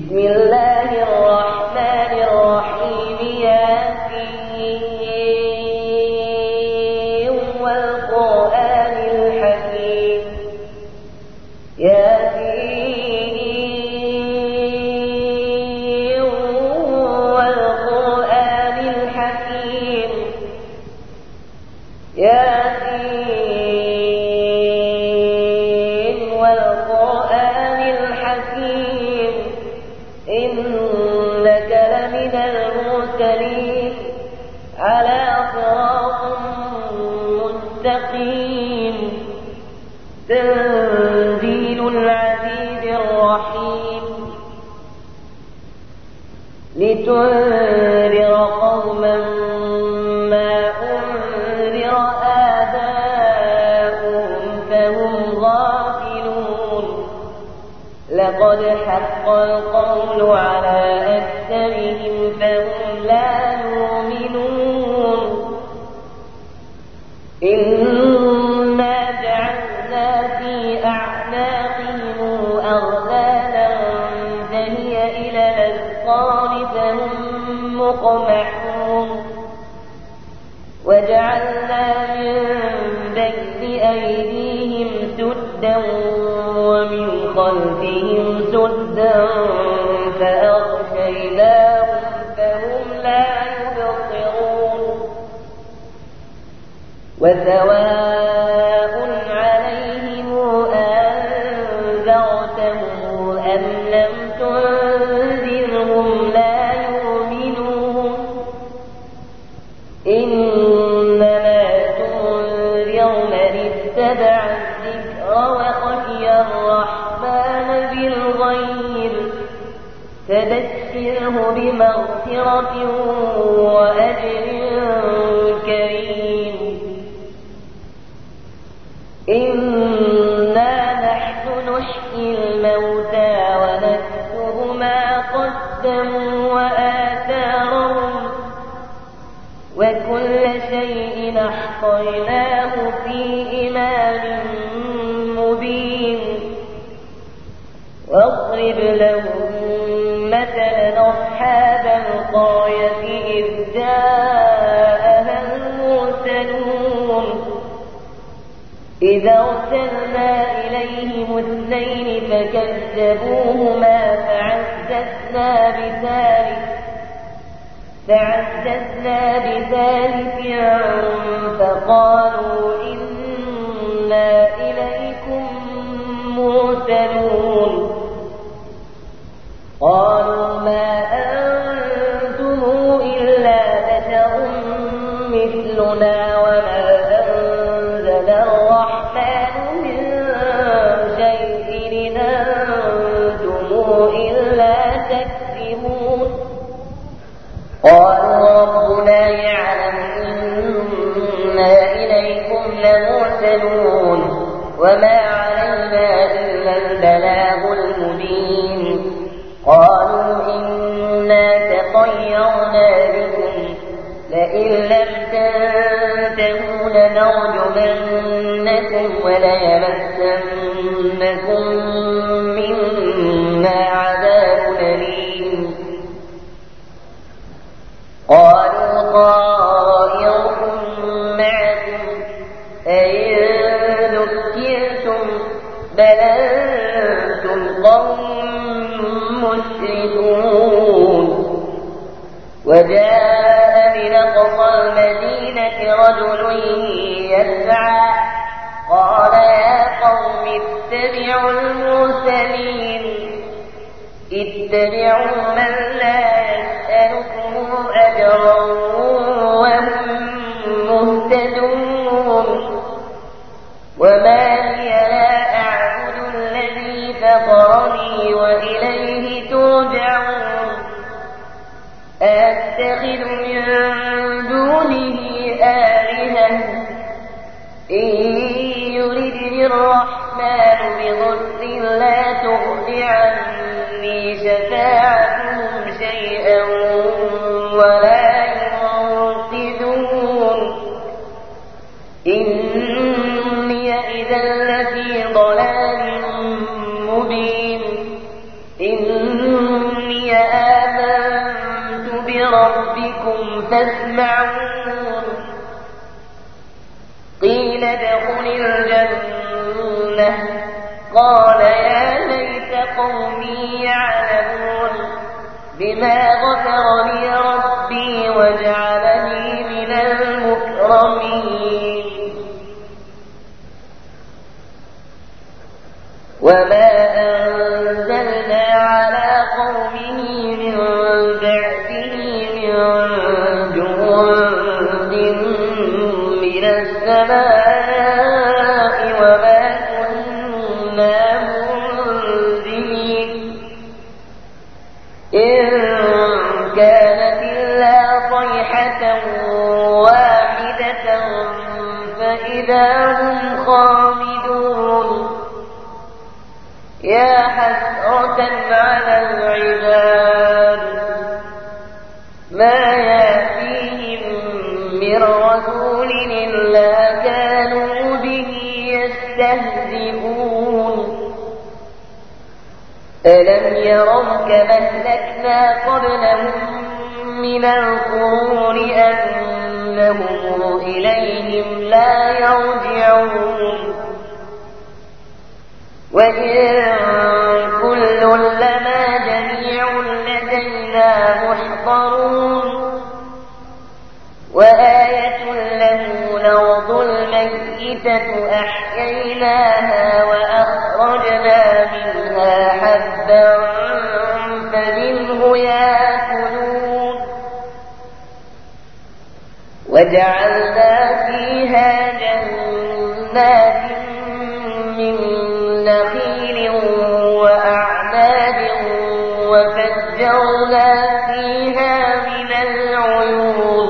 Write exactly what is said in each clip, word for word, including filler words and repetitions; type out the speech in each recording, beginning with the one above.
بسم الله الرحمن الرحيم. ياسين والقرآن الحكيم. ياسين والقرآن الحكيم. ياسين والقرآن الحكيم. إنك لمن المرسلين على صراط مستقيم. تنزيل العزيز الرحيم. لتنذر قوما ما أنذر آباؤهم فهم غافلون. لقد حق القول على أكثرهم فهم لا يؤمنون. إنا جعلنا في أعناقهم أغلالا فهي إلى الأذقان فهم مقمحون. وجعلنا من بين أيديهم سدا ومن خلفهم سدا فأغشيناهم فهم لا يبصرون. وسواء عليهم أنذرتهم أم لم تنذرهم لا يؤمنون. إنما تنذر من اتبع الذكر وخشي الرحمن بالغيب. فبشره بمغفرة وأجر كريم. إنا نحن نحيي الموتى ونكتب ما قدموا وآثارهم وكل شيء أحصيناه في إمام مبين. واضرب لهم مثلا أصحاب القرية إذ جاءها المرسلون. إذا أرسلنا إليهم اثنين فكذبوهما فعززنا بثالث فعززنا بثالث فقالوا إنا إليكم مرسلون. قالوا ما أنتم إلا بشر مثلنا وما أنزل الرحمن من شيء إن أنتم إلا تكذبون. قالوا ربنا يعلم إنا إليكم لمرسلون وما علينا إلا البلاغ المبين. قالوا إنا تطيرنا بكم لئن لم تنتهوا لنرجمنكم وليمسنكم منا عذاب أليم. قالوا طائركم معكم أئن ذكرتم بل أنتم قوم مسرفون. وجاء من أقصى المدينة رجل يسعى قال يا قوم اتبعوا المرسلين. اتبعوا من لا يسألكم أجرا وهم مهتدون. وما لي لا أعبد الذي فطرني وإليه ترجعون. أتخذ من دونه آلهة إن يردني الرحمن بضر لا تغن عني شفاعتهم شيئا ولا ينقذون. إني إذا لفي ضلال مبين. إن ربكم فاسمعون قيل ادخل الجنة قال يا ليت قومي يعلمون بما غفر لي ربي وجعلني من المكرمين وما أنزلنا على قومه من بعده من جند من السماء وما كنا منزلين إن كانت إلا صيحة واحدة فإذا هم خامدون يا حسرة على العباد ما يأتيهم من رسول إلا كانوا به يستهزئون ألم يروا كما أهلكنا قبلهم من القرون أنهم إليهم لا يرجعون وإن كل لما جميع لدينا محضرون وآية له الأرض الميتة أحييناها وأخرجنا منها حبا فمنه يأكلون وجعلنا فيها جنات من نخيل وأعناب وفجرنا فيها من العيون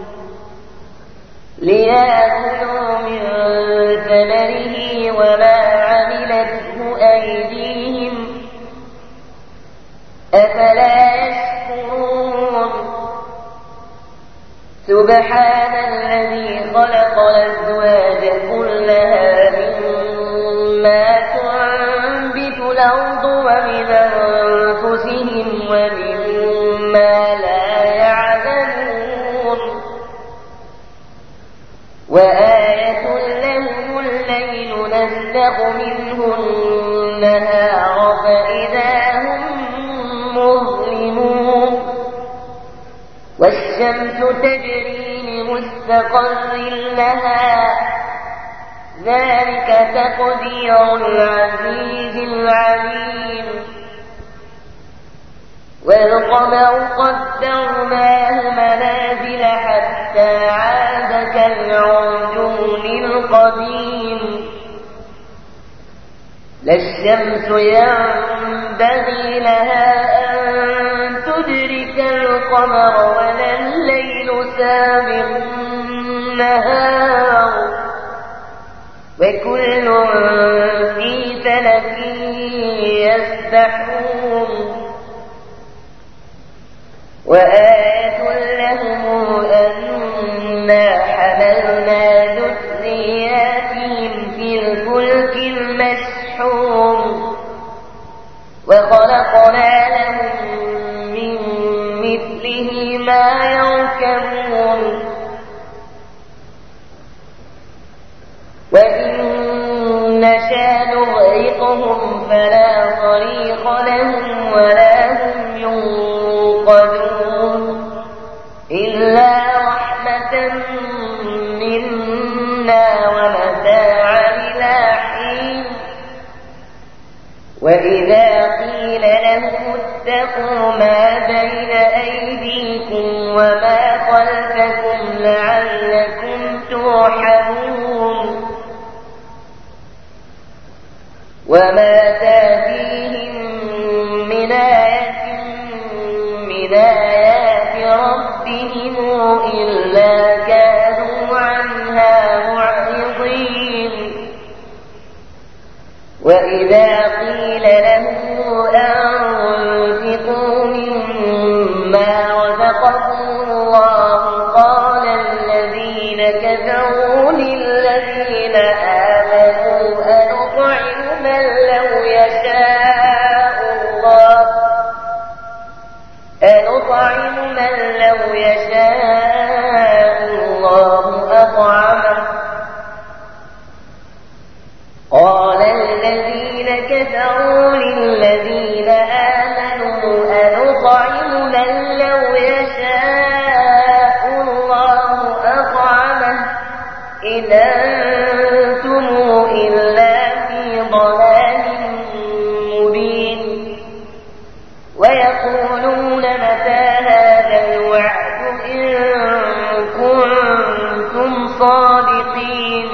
ليأكلوا من ثمره وما عملته أيديهم أفلا يشكرون سبحان الذي خلق الأزواج كلها مما تنبت الأرض ومن أنفسهم ومما لا يعلمون وآية لهم الليل نسلخ منه النهار فإذا هم مظلمون والشمس تجري لمستقر لها ذلك تقدير العزيز العليم والقمر قدرناه منازل حتى عاد كالعرجون القديم لا الشمس ينبغي لها أن تدرك القمر ولا الليل سابق النهار وكل في فلك يسبحون وآية لهم أنا حملنا ذرياتهم في الفلك المشحون وخلقنا لهم من مثله ما يركبون وإن نشاء نغرقهم فلا طريق لهم ولا هم ينقذون إلا رحمة منا ومتاعا إلى حين وإذا قيل لهم اتقوا ما بين أيديكم وما خلفكم لعلكم ترحمون وما تأتيهم من آية من آيات ربهم إلا كانوا عنها معرضين وإذا قيل لهم أنفقوا مما رزقكم الله قال الذين كفروا للذين آمنوا أنطعم من لو يشاء الله أنطعم أنطعم من لو يشاء الله أطعمه قال الذين كفروا للذين آمنوا أنطعم من لو يشاء الله أطعمه إن أنتم إلا في ضلال مبين ويقولون متى هذا الوعد إن كنتم صادقين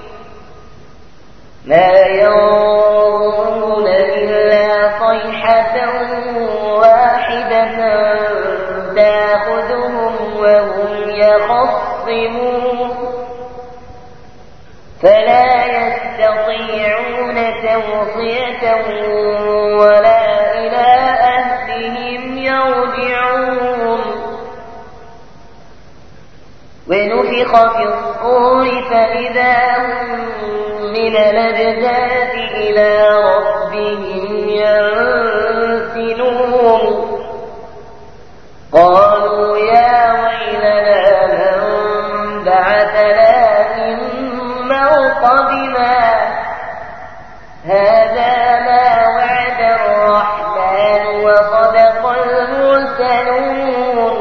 ما ينظرون إلا صيحة واحدة تأخذهم وهم يخصمون فلا يستطيعون توصية ولا إلى أهلهم يرجعون ونفخ في الصور فإذا هم من الأجداث إلى ربهم ينسلون قالوا يا ويلنا من بعثنا من مرقدنا هذا ما وعد الرحمن وصدق المرسلون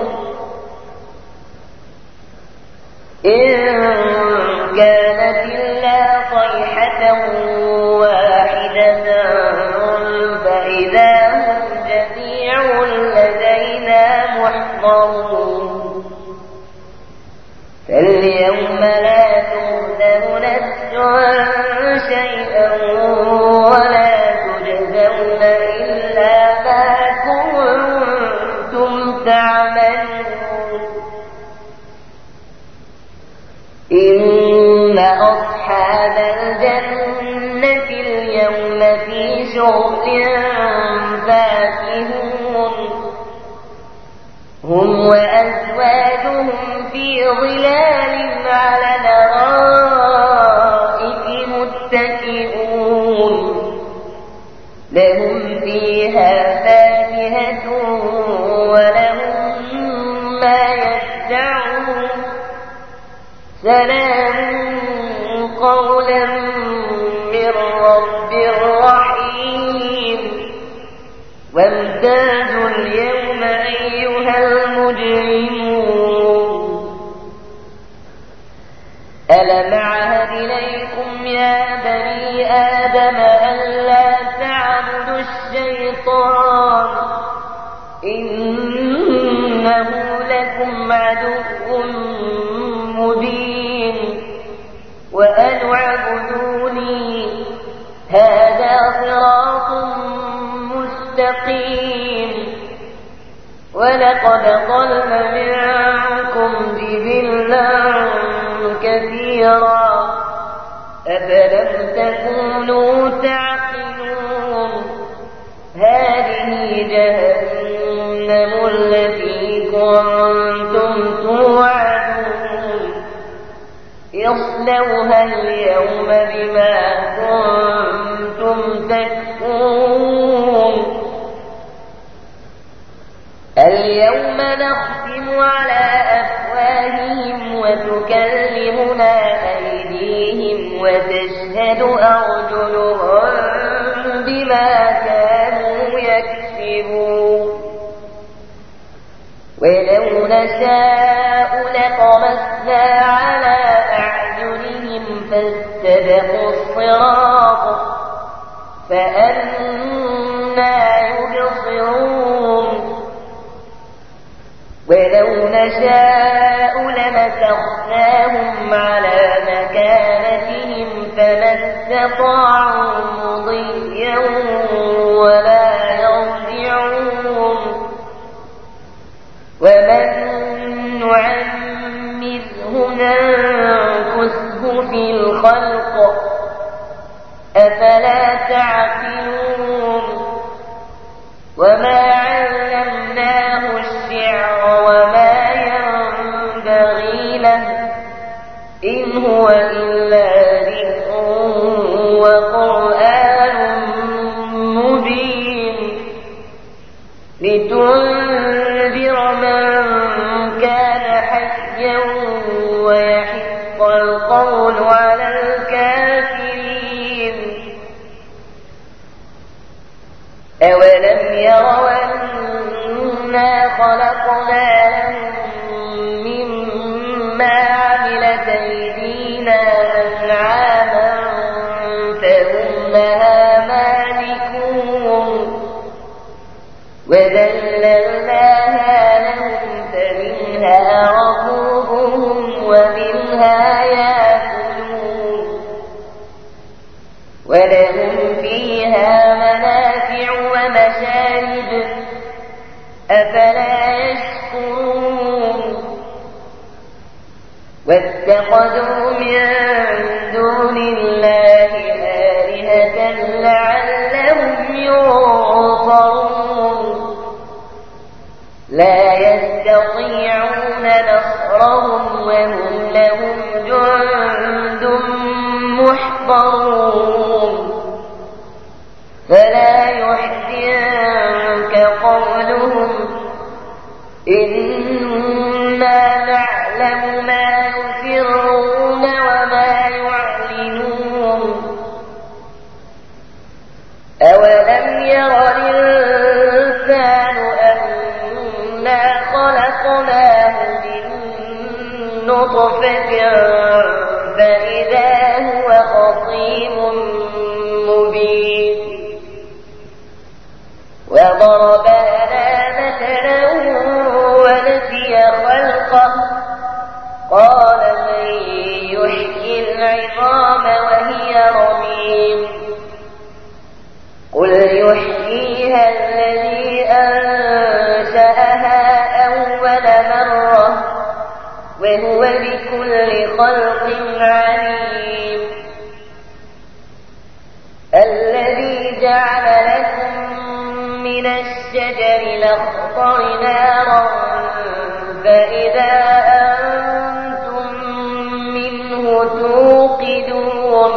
إن كانت إلا صيحة واحدة فإذا هم جميع لدينا محضرون فاليوم لا تظلم نفس شيئا ولا تجزون إلا ما كنتم تعملون إن أصحاب الجنة اليوم في شغل فاكهون هم وأزواجهم في ظلال على الأرائك متكئون لهم فيها فاكهة ولهم ما يدعون سلام قولا من رب رحيم وامتازوا اليوم أيها المجرمون ألم أعهد إليكم يا بني آدم ألا تعبدوا الشيطان إنه لكم عدو مبين وأن اعبدوني هذا صراط مستقيم ولقد ضل منكم جبلا كثيرا أفلم تكونوا تعقلون هذه جهنم التي كنتم توعدون يصلوها اليوم بما كنتم تكفرون اليوم نختم على أفواههم وتكلمنا أيديهم وتشهد أرجلهم بما كانوا يكسبون ولو نشاء لطمسنا على أعينهم فاستبقوا الصراط فأنى يبصرون ولو نشاء لمسخناهم على مكانتهم فما استطاعوا مضيا ولا يرجعون ومن نعمره ننكسه في الخلق أفلا تعقلون وما علمناه الشعر وما ينبغي له إن هو إلا ذكر وقرآن مبين لتنذر من كان حيا ويحق القول على الكافرين. أولم يروا أنا خلقنا لهم مما عملت أيدينا أنعاما فهم لها مالكون وذللناها لهم فمنها ركوبهم ومنها يأكلون ولهم فيها منافع ومشارب أفلا يشكرون. واتخذوا من دون الله آلهة لعلهم ينصرون لا يستطيعون نصرهم وهم لهم جند محضرون. فلا يحزنك قولهم إنا نعلم ما يسرون وما يعلنون. أولم ير الإنسان أنا خلقناه من نطفة فإذا هو خصيم مبين. وضرب لنا مثلا ونسي خلقه قال من يحيي العظام وهي رميم قل يحييها الذي أنشأها أول مرة وهو بكل خلق عليم. الذي جعل لكم من الشجر الأخضر نارا فإذا أنتم منه توقدون.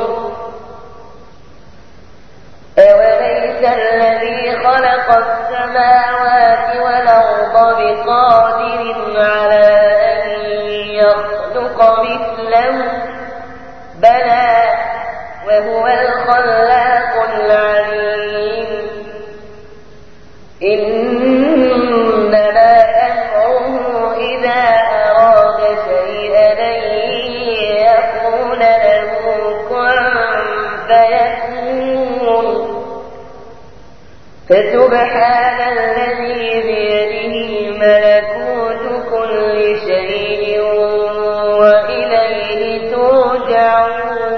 أوليس الذي خلق السماوات والأرض بقادر على أن يخلق مثله بلى وهو الخلاق العليم. إنما أمره إذا أراد شيئا أن يقول له كن فيكون. فسبحان الذي بيده ملكوت كل شيء وإليه ترجعون.